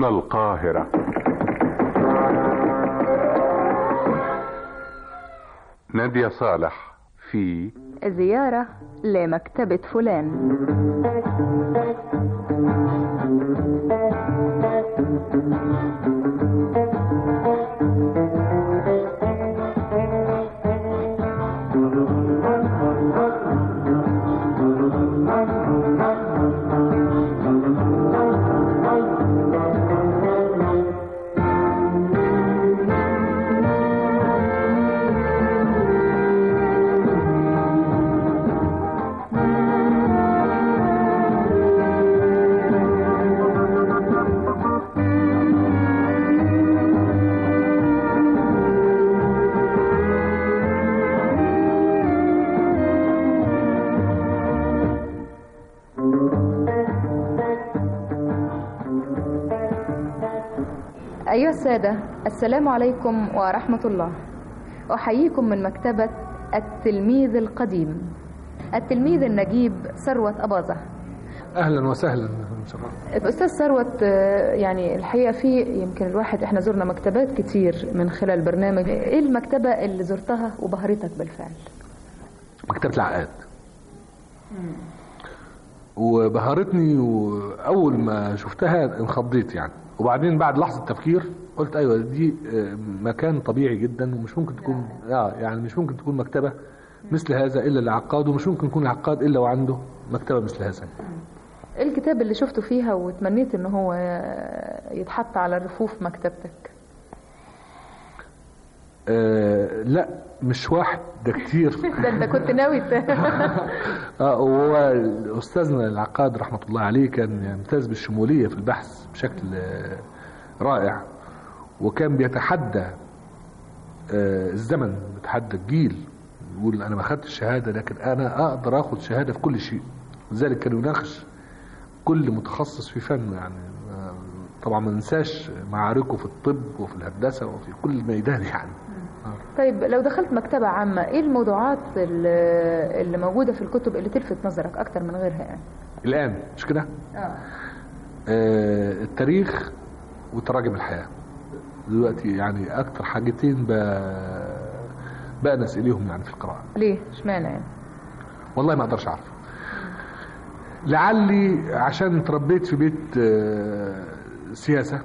هنا القاهرة. نادية صالح في زيارة لمكتبة فلان. أيها السادة، السلام عليكم ورحمة الله. أحييكم من مكتبة التلميذ القديم، التلميذ النجيب ثروت أباظة. أهلا وسهلا. أستاذ ثروت، يعني الحقيقة في يمكن الواحد احنا زرنا مكتبات كتير من خلال برنامج. ايه المكتبة اللي زرتها وبهرتك بالفعل؟ مكتبة العقاد. وبهرتني، وأول ما شفتها انخضيت يعني، وبعدين بعد لحظة تفكير قلت أيوة دي مكان طبيعي جدا، ومش ممكن تكون يعني مش ممكن تكون مكتبة مثل هذا إلا العقاد، ومش ممكن يكون العقاد إلا وعنده مكتبة مثل هذا. ايه الكتاب اللي شفته فيها وتمنيت ان هو يتحط على رفوف مكتبتك؟ لا مش واحد، ده كتير. ده انت كنت ناوي وهو أستاذنا العقاد رحمة الله عليه كان يمتاز بالشمولية في البحث بشكل رائع، وكان بيتحدى الزمن، بيتحدى الجيل، يقول أنا ما أخذت الشهادة لكن أنا أقدر أخذ شهادة في كل شيء. لذلك كان يناقش كل متخصص في فن، يعني طبعا ما ننساش معاركه في الطب وفي الهندسة وفي كل ميدان يعني. طيب لو دخلت مكتبة عامة، ايه الموضوعات اللي موجودة في الكتب اللي تلفت نظرك اكتر من غيرها يعني؟ الآن مش كده؟ التاريخ وتراجم الحياة دلوقتي يعني اكتر حاجتين بأنس اليهم يعني في القراءة. ليه؟ اشمعنى يعني؟ والله ما اقدرش اعرف. لعلي عشان تربيت في بيت سياسة،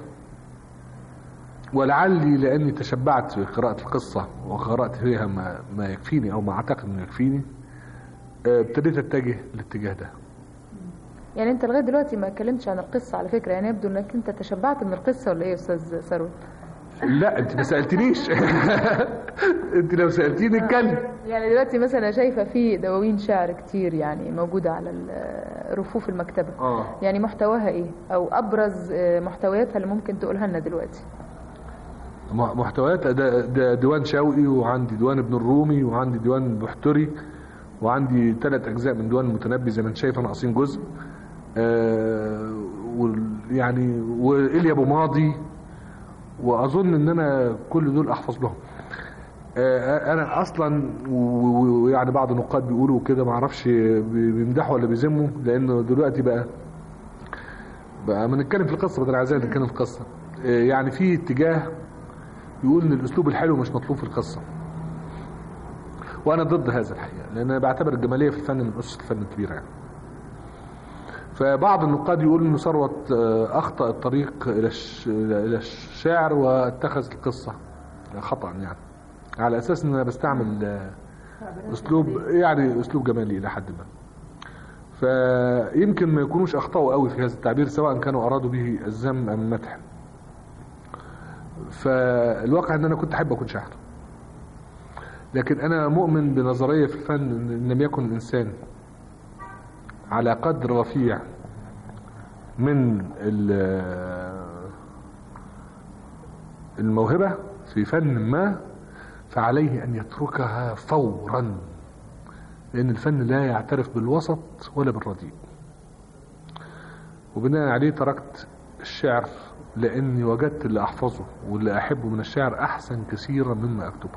ولعلي لاني تشبعت في قراءة القصة وقرأت فيها ما يكفيني او ما اعتقد انه يكفيني، ابتديت اتجه الاتجاه ده. يعني انت لغاية دلوقتي ما اتكلمتش عن القصة على فكرة، يعني يبدو انك انت تشبعت من القصة ولا ايه يا استاذ ثروت؟ لا انت ما سألتنيش. انت لو سألتيني اتكلم. يعني دلوقتي مثلا شايفة في دواوين شعر كتير يعني موجودة على رفوف المكتبة. يعني محتواها ايه او ابرز محتوياتها اللي ممكن تقولها لنا دلوقتي؟ محتويات ده ديوان شوقي، وعندي ديوان ابن الرومي، وعندي ديوان بحتري، وعندي 3 أجزاء من ديوان المتنبي زي ما انت شايفه ناقصين جزء، يعني وإليا أبو ماضي، وأظن إن أنا كل دول أحفظ لهم. أنا أصلا ويعني بعض النقاد بيقولوا كده، ما اعرفش بيمدحوا ولا بيذموا، لأنه دلوقتي بقى ما نتكلم في القصة بدل عايزين نتكلم في القصة. يعني في اتجاه يقول ان الاسلوب الحلو مش مطلوب في القصة، وانا ضد هذا الحقيقة، لان انا بعتبر الجمالية في الفن من اسس الفن الكبيرة يعني. فبعض النقاد يقول ان ثروت اخطأ الطريق الى الشعر واتخذ القصة خطأ، يعني على اساس ان انا بستعمل اسلوب يعني اسلوب جمالي الى حد ما. فيمكن ما يكونوش اخطأوا قوي في هذا التعبير، سواء كانوا ارادوا به الذم ام المدح. فالواقع ان انا كنت احب اكون شاعر، لكن انا مؤمن بنظرية في الفن ان لم يكن الانسان على قدر رفيع من الموهبة في فن ما، فعليه ان يتركها فورا، لان الفن لا يعترف بالوسط ولا بالرديء. وبناء عليه تركت الشعر، لاني وجدت اللي احفظه واللي احبه من الشعر احسن كثيرا مما اكتبه.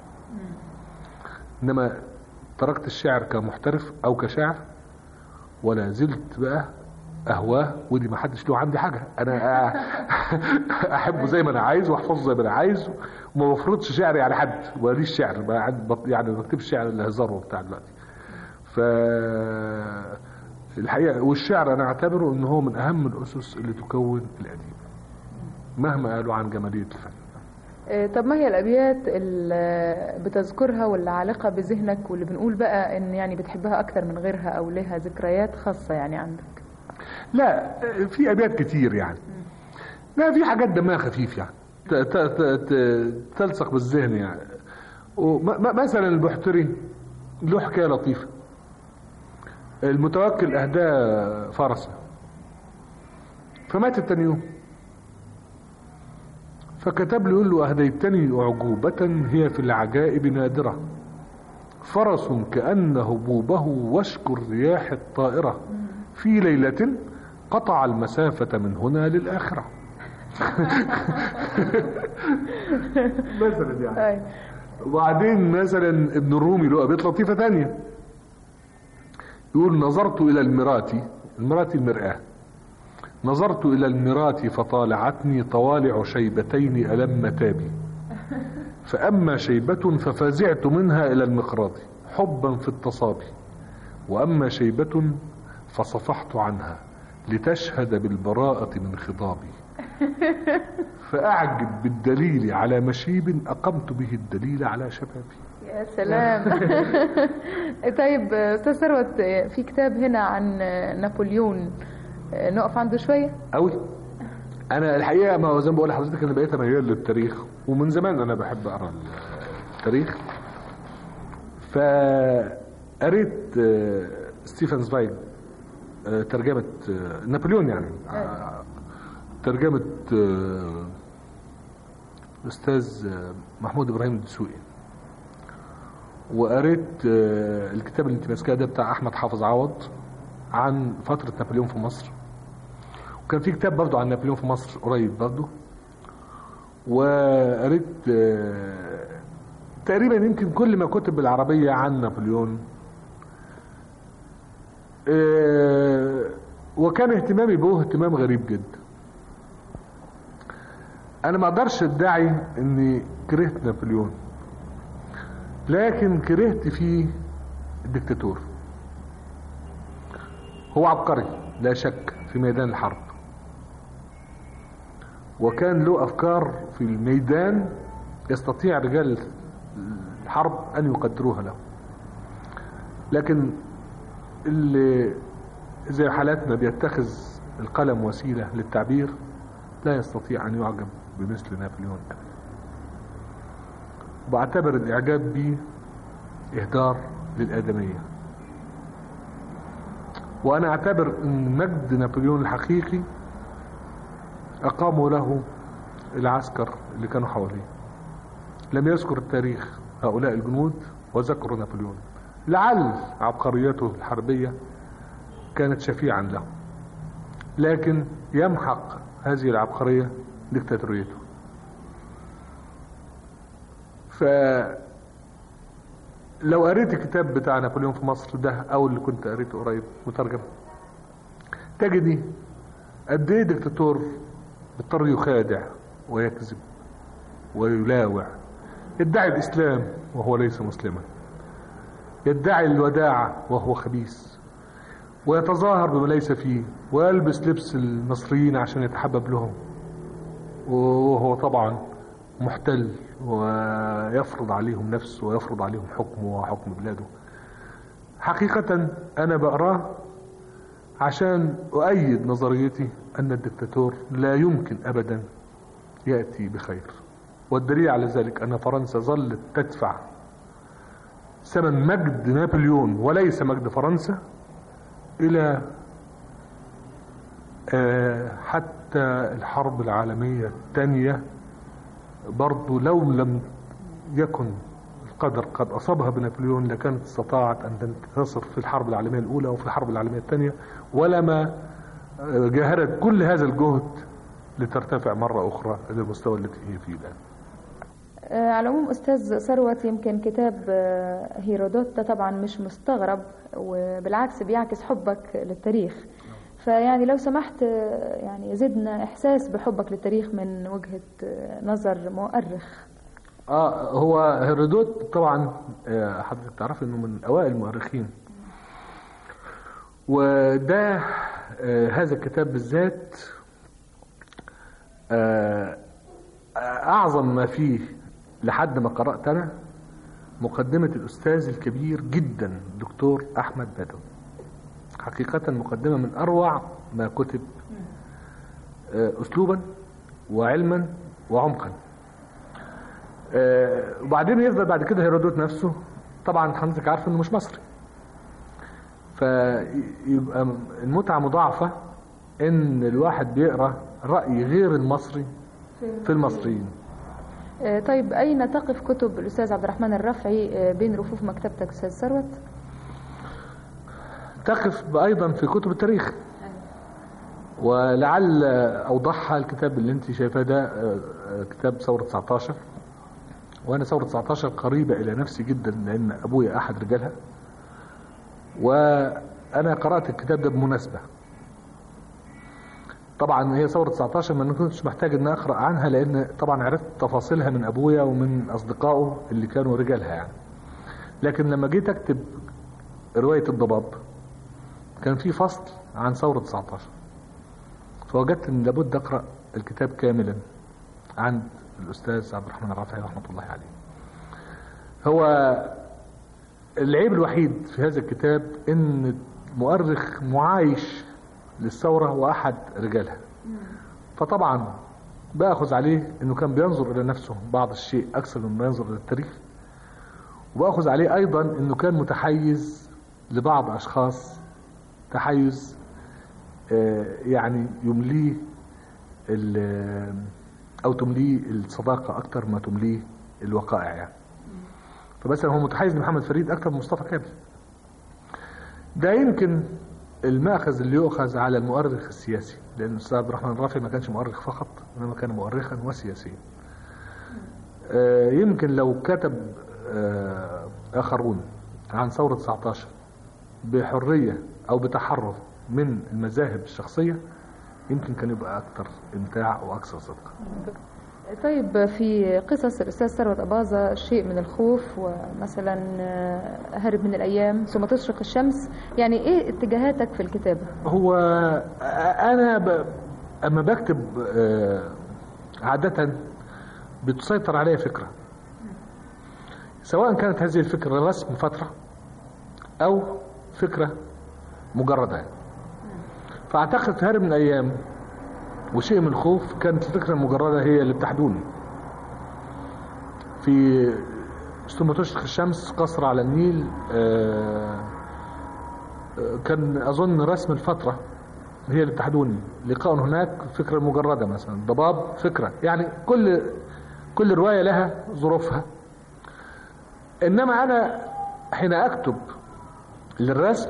انما تركت الشعر كمحترف او كشاعر، ولا زلت بقى اهواه، ودي ما حدش له عندي حاجه، انا احبه زي ما انا عايز واحفظه زي ما انا عايز، وما بفرضش شعري على حد، ماليش شعر يعني ما بكتبش شعر الا هزار وبتاع دلوقتي. ف الحقيقه والشعر انا اعتبره ان هو من اهم الاسس اللي تكون الاديب مهما قالوا عن جماليه الفن. طب ما هي الابيات اللي بتذكرها واللي عالقه بذهنك واللي بنقول بقى ان يعني بتحبها اكتر من غيرها او لها ذكريات خاصه يعني عندك؟ لا في ابيات كتير يعني، لا في حاجات دمها خفيف يعني تلصق بالذهن يعني. مثلا البحتري له حكايه لطيفه. المتوكل اهداه فرسه فمات تاني يوم، فكتب له يقول له اهديتني اعجوبه هي في العجائب نادره، فرس كأن هبوبه وشك الرياح الطائره، في ليله قطع المسافه من هنا للاخره. مثلا يعني. وبعدين مثلا ابن الرومي له ابيات لطيفه ثانيه، يقول نظرت الى المراه المرآة، نظرت الى المراه فطالعتني طوالع شيبتين ألمتا بي، فأما شيبة ففزعت منها الى المقراض حبا في التصابي، وأما شيبة فصفحت عنها لتشهد بالبراءة من خضابي، فأعجب بالدليل على مشيب أقمت به الدليل على شبابي. يا سلام. طيب أستاذ ثروت، في كتاب هنا عن نابليون نقف عنده شوية؟ أوي. أنا الحقيقة ما زي ما بقول لحضرتك أنا بقيت ميال للتاريخ، ومن زمان أنا بحب أقرأ التاريخ. فقريت ستيفن زفايغ ترجمة نابليون يعني، ترجمة أستاذ محمود إبراهيم الدسوقي. وقريت الكتاب اللي انت ماسكاه ده بتاع أحمد حافظ عوض عن فترة نابليون في مصر، وكان في كتاب برضو عن نابليون في مصر قريب برضو. وقريت تقريبا يمكن كل ما كتب بالعربية عن نابليون، وكان اهتمامي به اهتمام غريب جدا. انا ما اقدرش ادعي اني كرهت نابليون، لكن كرهت فيه الدكتاتور. هو عبقري لا شك في ميدان الحرب، وكان له افكار في الميدان يستطيع رجال الحرب ان يقدروها له، لكن اللي زي حالاتنا بيتخذ القلم وسيلة للتعبير لا يستطيع ان يعجب بمثل نابليون ابدا. وبعتبر الاعجاب به اهدار للادمية، وانا اعتبر ان مجد نابليون الحقيقي اقاموا له العسكر اللي كانوا حواليه. لم يذكر التاريخ هؤلاء الجنود وذكروا نابليون، لعل عبقريته الحربية كانت شفيعا له، لكن يمحق هذه العبقرية دكتاتوريته. فلو قريت الكتاب بتاع نابليون في مصر ده او اللي كنت قريته قريب مترجم، تجدي قد ايه دكتاتور بيضطر يخادع ويكذب ويلاوع، يدعي الاسلام وهو ليس مسلما، يدعي الوداعة وهو خبيث، ويتظاهر بما ليس فيه، ويلبس لبس المصريين عشان يتحبب لهم، وهو طبعا محتل ويفرض عليهم نفسه ويفرض عليهم حكمه وحكم بلاده. حقيقة أنا بقراه عشان أؤيد نظريتي أن الدكتاتور لا يمكن أبدا يأتي بخير، والدليل على ذلك أن فرنسا ظلت تدفع ثمن مجد نابليون وليس مجد فرنسا إلى حتى الحرب العالمية الثانية. برضو لو لم يكن القدر قد أصابها بنابليون لكانت استطاعت أن تنتصر في الحرب العالمية الأولى وفي الحرب العالمية الثانية، ولما جاهدت كل هذا الجهد لترتفع مرة أخرى إلى المستوى التي هي فيه الآن. على العموم أستاذ ثروت، يمكن كتاب هيرودوت ده طبعا مش مستغرب، وبالعكس بيعكس حبك للتاريخ. فيعني لو سمحت يعني زدنا إحساس بحبك للتاريخ من وجهة نظر مؤرخ. هو هيرودوت طبعا حضرتك تعرف انه من اوائل المؤرخين، وده هذا الكتاب بالذات اعظم ما فيه لحد ما قرأت انا مقدمة الاستاذ الكبير جدا دكتور احمد بدوي. حقيقة مقدمة من اروع ما كتب اسلوبا وعلما وعمقا. وبعدين يفضل بعد كده هيرودوت نفسه، طبعا حضرتك عارف انه مش مصري، فيبقى المتعة مضاعفة ان الواحد بيقرأ رأي غير المصري في المصريين. طيب أين تقف كتب الأستاذ عبد الرحمن الرفعي بين رفوف مكتبتك أستاذ ثروت؟ تقف أيضا في كتب التاريخ، ولعل أوضحها الكتاب اللي انت شايفاه ده، كتاب ثورة 19. وأنا ثورة 19 قريبة إلى نفسي جدا لأن أبويا أحد رجالها، وأنا قرأت الكتاب ده بمناسبة. طبعا هي ثورة 19 ما كنتش محتاج ان اقرأ عنها، لان طبعا عرفت تفاصيلها من ابويا ومن اصدقائه اللي كانوا رجالها يعني. لكن لما جيت اكتب رواية الضباب كان في فصل عن ثورة 19، فوجدت ان لابد اقرأ الكتاب كاملا عند الاستاذ عبد الرحمن الرفعي رحمة الله عليه. هو العيب الوحيد في هذا الكتاب ان مؤرخ معايش للثورة واحد رجالها، فطبعا باخذ عليه انه كان بينظر الى نفسه بعض الشيء اكثر مما ينظر الى التاريخ، وباخذ عليه ايضا انه كان متحيز لبعض اشخاص تحيز يعني يمليه او تمليه الصداقة اكثر ما تمليه الوقائع يعني. فمثلا هو متحيز لمحمد فريد اكثر من مصطفى كامل. ده يمكن المأخذ اللي يؤخذ على المؤرخ السياسي، لأن الأستاذ عبد الرحمن الرافعي ما كانش مؤرخ فقط، إنما كان مؤرخا وسياسيا. يمكن لو كتب آخرون عن ثورة 19 بحرية أو بتحرر من المذاهب الشخصية يمكن كان يبقى أكثر إمتاع وأكثر صدق. طيب في قصص الأستاذ ثروت أباظة شيء من الخوف، ومثلا هرب من الأيام، ثم تشرق الشمس، يعني إيه اتجاهاتك في الكتابة؟ هو أنا أما بكتب عادة بتسيطر علي فكرة، سواء كانت هذه الفكرة رسم فترة أو فكرة مجردة. فأعتقد هرب من الأيام وشيء من الخوف كانت الفكرة المجردة هي اللي بتحدوني. في ثم تشرق الشمس، قصر على النيل، كان أظن رسم الفترة هي اللي بتحدوني. لقاء هناك فكرة مجردة، مثلا ضباب فكرة، يعني كل رواية لها ظروفها. إنما أنا حين أكتب للرسم،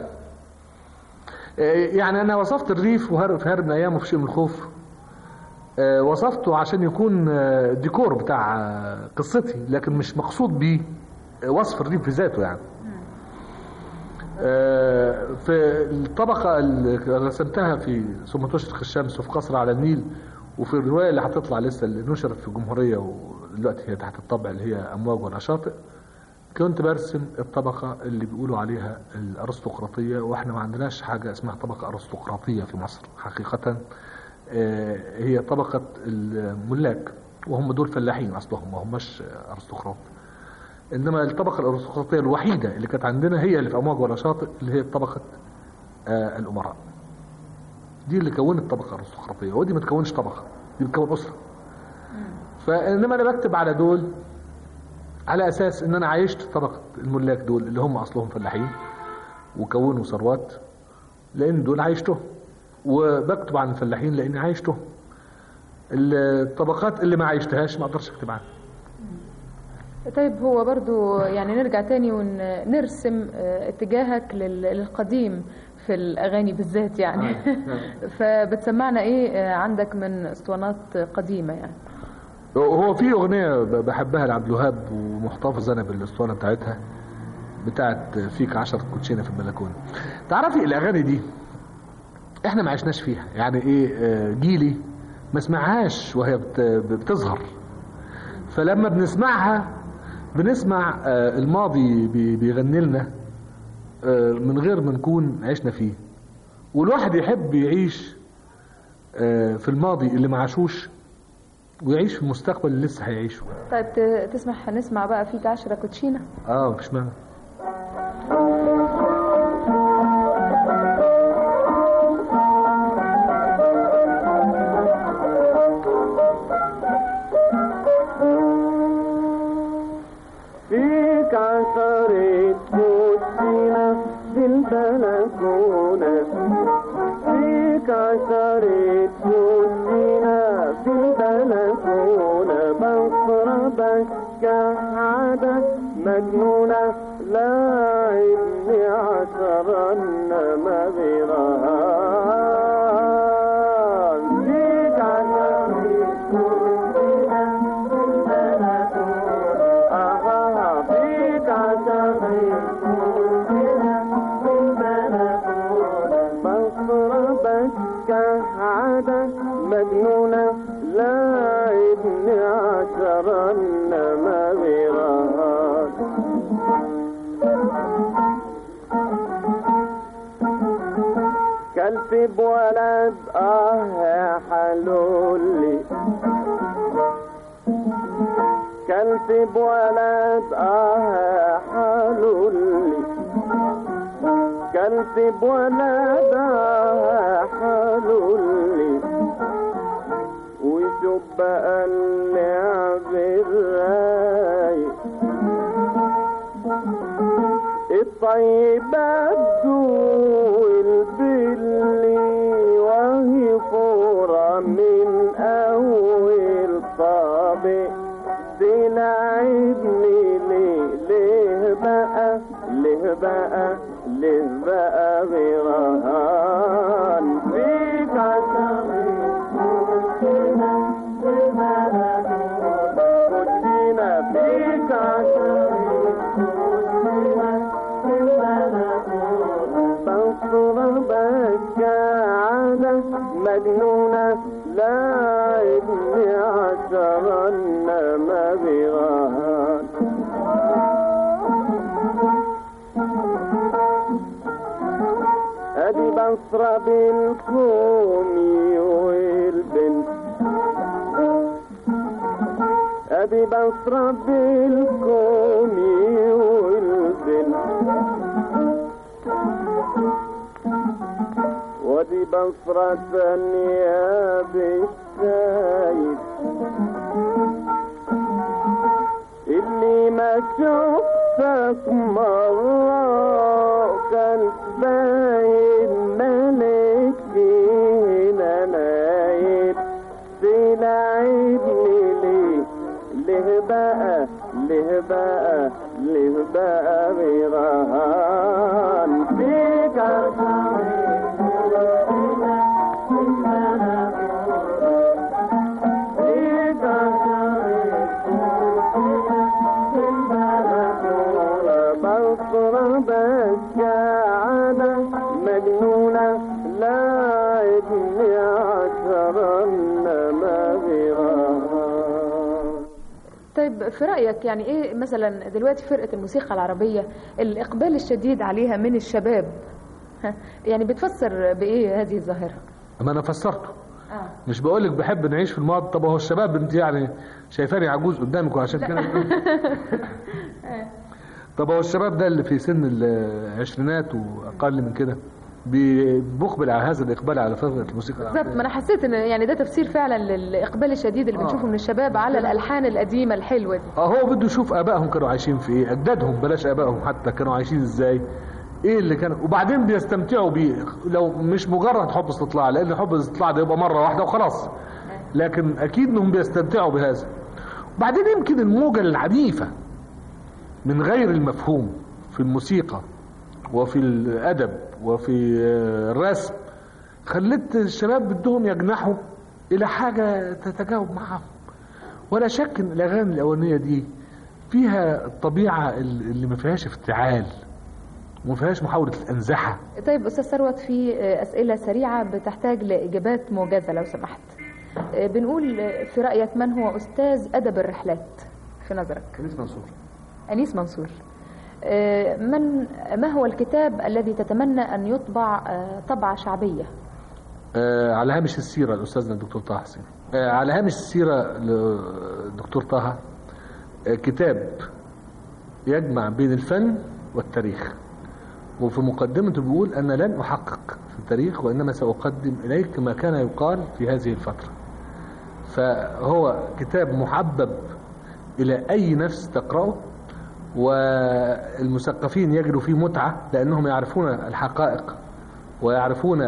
يعني أنا وصفت الريف في هرب من الأيام وفي شيء من الخوف، وصفته عشان يكون ديكور بتاع قصتي، لكن مش مقصود بيه وصف الريف في ذاته يعني. في الطبقة اللي رسمتها في ثم تشرق الشمس وفي قصر على النيل، وفي الرواية اللي هتطلع لسه اللي نشرت في الجمهورية ودلوقتي هي تحت الطبع اللي هي أمواج ولا شاطئ، كنت برسم الطبقة اللي بيقولوا عليها الأرستقراطية، وإحنا ما عندناش حاجة اسمها طبقة أرستقراطية في مصر حقيقة. هي طبقة الملاك، وهم دول فلاحين أصلهم، ما هماش أرستقراط. إنما الطبقة الأرستقراطية الوحيدة اللي كانت عندنا هي اللي في أمواج ولا شاطئ، اللي هي طبقة الأمراء. دي اللي كونت الطبقة الأرستقراطية، ودي ما تكونش طبقة، دي بتكون أسرة. فإنما أنا بكتب على دول على أساس إن أنا عايشت طبقة الملاك دول اللي هم أصلهم فلاحين وكونوا ثروات، لأن دول عايشتهم، وبكتب عن الفلاحين لأني عايشتهم. الطبقات اللي ما عايشتهاش ما أقدرش أكتب عنها. طيب هو برضو يعني نرجع تاني ونرسم اتجاهك للقديم في الأغاني بالذات يعني. فبتسمعنا إيه عندك من اسطوانات قديمة يعني؟ هو في أغنية بحبها لعبد الوهاب ومحتفظ أنا بالاسطوانة بتاعتها، بتاعت فيك 10 كوتشينة في البلكونة. تعرفي الأغاني دي احنا ما عشناش فيها، يعني ايه، جيلي ما سمعهاش وهي بتظهر، فلما بنسمعها بنسمع الماضي بيغني لنا من غير ما نكون عشنا فيه. والواحد يحب يعيش في الماضي اللي ما عاشوش ويعيش في المستقبل اللي لسه هيعيشه. طيب تسمح نسمع بقى فيك 10 كوتشينة؟ مفيش مانع. فيك 10 كوتشينة في البلكونة، فيك 10 كوتشينة في البلكونة، بشربك كعادة مجنونة، لاعبني 10 إنما غيران. فيك 10 كوتشينة في البلكونة، فيك 10 كوتشينة في البلكونة، بشربك كعادة مجنونة، لاعبني 10 إنما غيران. كلت بولد يا حلولي، كلت بولد يا حلولي، كلت بولد يا حلولي، وشوف بقى اللعب الرايق، الطيبات دول باللي وهي فورة من أول طابق، تلعبني ليه بقى، ليه بقى، ليه بقى غيران. فيك 10 كوتشينة في البلكونة، كوتشينة فيك 10 كوتشينة في البلكونة، بشربك كعادة مجنونة، لاعبني 10 إنما غيران. ادي بشرب الكومي والبنت، ادي بشرب الكومي والبنت، ودي بشرة ثانية بالشايب، اللي ما شفتك مرة كان باين ملك فينا نايم، تلعبني ليه بقى، ليه بقى، ليه بقى غيران. فيك 10 كوتشينة في البلكونة، فيك 10 كوتشينة في البلكونة، بشربك كعادة مجنونة، لاعبني 10 إنما غيرها. طيب في رأيك يعني ايه مثلا دلوقتي فرقة الموسيقى العربية الإقبال الشديد عليها من الشباب، يعني بتفسر بإيه هذه الظاهرة؟ ما أنا فسرته. مش بقولك بحب نعيش في الماضي، طب هو الشباب انت يعني شايفاني عجوز قدامك وعشان كده طب هو الشباب ده اللي في سن العشرينات وأقل من كده بيقبل على هذا الإقبال على فرقة الموسيقى العربية. بالظبط، ما أنا حسيت إن يعني ده تفسير فعلا للإقبال الشديد اللي بنشوفه من الشباب على الألحان القديمة الحلوة دي. هو بده يشوف آبائهم كانوا عايشين في إيه، أجدادهم بلاش آبائهم حتى كانوا عايشين إزاي، إيه اللي كانوا، وبعدين بيستمتعوا بيه، لو مش مجرد حب استطلاع، لأن حب الاستطلاع ده يبقى مرة واحدة وخلاص، لكن أكيد إنهم بيستمتعوا بهذا. وبعدين يمكن الموجة العنيفة من غير المفهوم في الموسيقى وفي الأدب وفي الرسم خلت الشباب بدهم يجنحوا إلى حاجة تتجاوب معهم. ولا شك إن الأغاني الأولانية دي فيها الطبيعة اللي ما فيهاش افتعال وما فيهاش محاولة الأنزحة. طيب أستاذ ثروت، في أسئلة سريعة بتحتاج لإجابات موجزة لو سمحت. بنقول في رأيك من هو أستاذ أدب الرحلات في نظرك؟ أنيس منصور. أنيس منصور. ما هو الكتاب الذي تتمنى أن يطبع طبعة شعبية؟ على هامش السيرة الأستاذنا الدكتور طه حسين. على هامش السيرة للدكتور طه كتاب يجمع بين الفن والتاريخ، وفي مقدمته بيقول أنا لن أحقق في التاريخ وإنما سأقدم إليك ما كان يقال في هذه الفترة. فهو كتاب محبب إلى أي نفس تقرأه، والمثقفين يجدوا فيه متعة لأنهم يعرفون الحقائق ويعرفون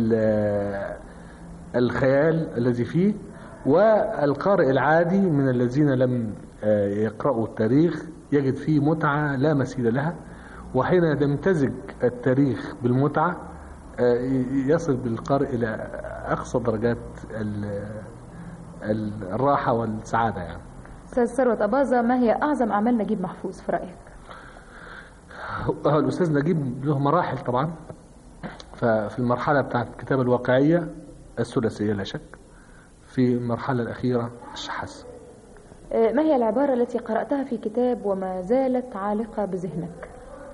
الخيال الذي فيه، والقارئ العادي من الذين لم يقرأوا التاريخ يجد فيه متعة لا مثيل لها. وحين يمتزج التاريخ بالمتعة يصل بالقارئ إلى أقصى درجات الراحة والسعادة يعني. أستاذ ثروت أباظة، ما هي أعظم أعمال نجيب محفوظ في رأيك؟ الأستاذ نجيب له مراحل طبعا. ففي المرحلة بتاعت الكتابة الواقعية الثلاثية لا شك، في المرحلة الأخيرة الشحاذ. ما هي العبارة التي قرأتها في كتاب وما زالت عالقة بذهنك؟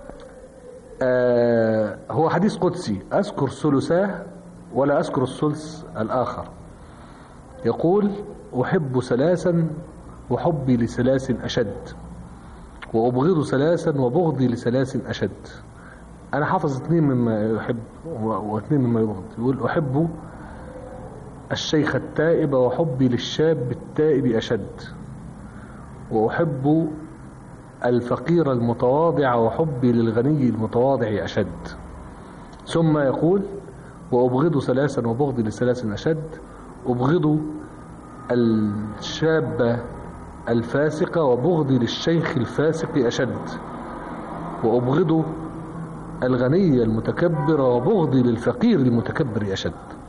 هو حديث قدسي أذكر ثلثاه ولا أذكر الثلث الآخر. يقول أحب ثلاثا وحبي لثلاث أشد، وأبغض ثلاثا وبغضي لثلاث أشد. أنا حافظ 2 مما يحب و2 مما يبغض. يقول أحب الشيخ التائب وحبي للشاب التائب أشد، وأحب الفقير المتواضع وحبي للغني المتواضع أشد. ثم يقول وأبغض ثلاثا وبغضي لثلاث أشد، أبغض الشاب الفاسق وبغضي للشيخ الفاسق أشد، وأبغض الغني المتكبر وبغضي للفقير المتكبر أشد.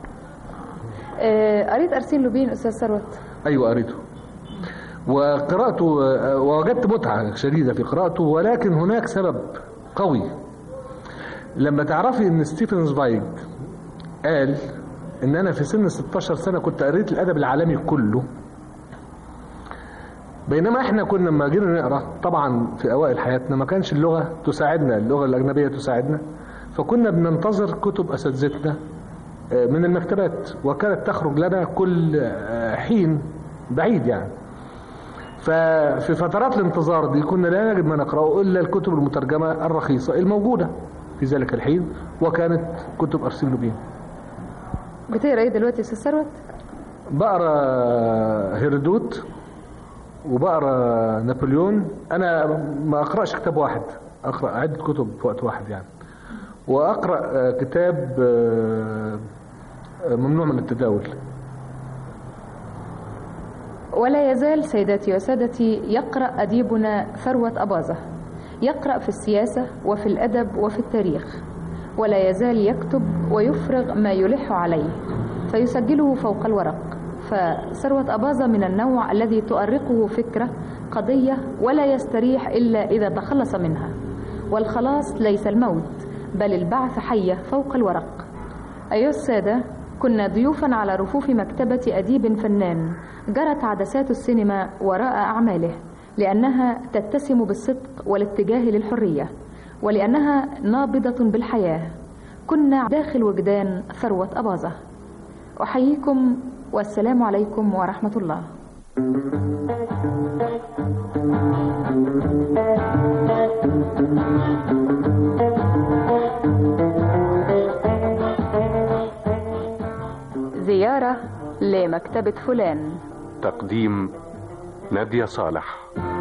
قريت أرسين لوبين أستاذ ثروت؟ أيوة قريته وقرأته ووجدت متعة شديدة في قراءته، ولكن هناك سبب قوي. لما تعرفي ان ستيفن زوايج قال ان انا في سن 16 سنة كنت قريت الادب العالمي كله، بينما احنا كنا لما جينا نقرأ طبعا في اوائل حياتنا ما كانش اللغة تساعدنا، اللغة الاجنبية تساعدنا، فكنا بننتظر كتب اساتذتنا من المكتبات، وكانت تخرج لنا كل حين بعيد يعني. ففي فترات الانتظار دي كنا لا نجد ما نقرأه إلا الكتب المترجمة الرخيصة الموجودة في ذلك الحين، وكانت كتب أرسين لوبين. بتقرأ ايه دلوقتي يا أستاذ ثروت؟ بقرأ هيرودوت وبقرأ نابليون. أنا ما أقرأش كتاب واحد، أقرأ عدة كتب في وقت واحد يعني. وأقرأ كتاب ممنوع من التداول. ولا يزال سيداتي وسادتي يقرأ أديبنا ثروت أباظة، يقرأ في السياسة وفي الأدب وفي التاريخ، ولا يزال يكتب ويفرغ ما يلح عليه فيسجله فوق الورق. فثروت أباظة من النوع الذي تؤرقه فكرة قضية ولا يستريح إلا إذا تخلص منها، والخلاص ليس الموت بل البعث حية فوق الورق. أيها السادة، كنا ضيوفا على رفوف مكتبة أديب فنان جرت عدسات السينما وراء أعماله، لأنها تتسم بالصدق والاتجاه للحرية، ولأنها نابضة بالحياة. كنا داخل وجدان ثروت أباظة. أحييكم والسلام عليكم ورحمة الله. زيارة لمكتبة فلان. تقديم نادية صالح.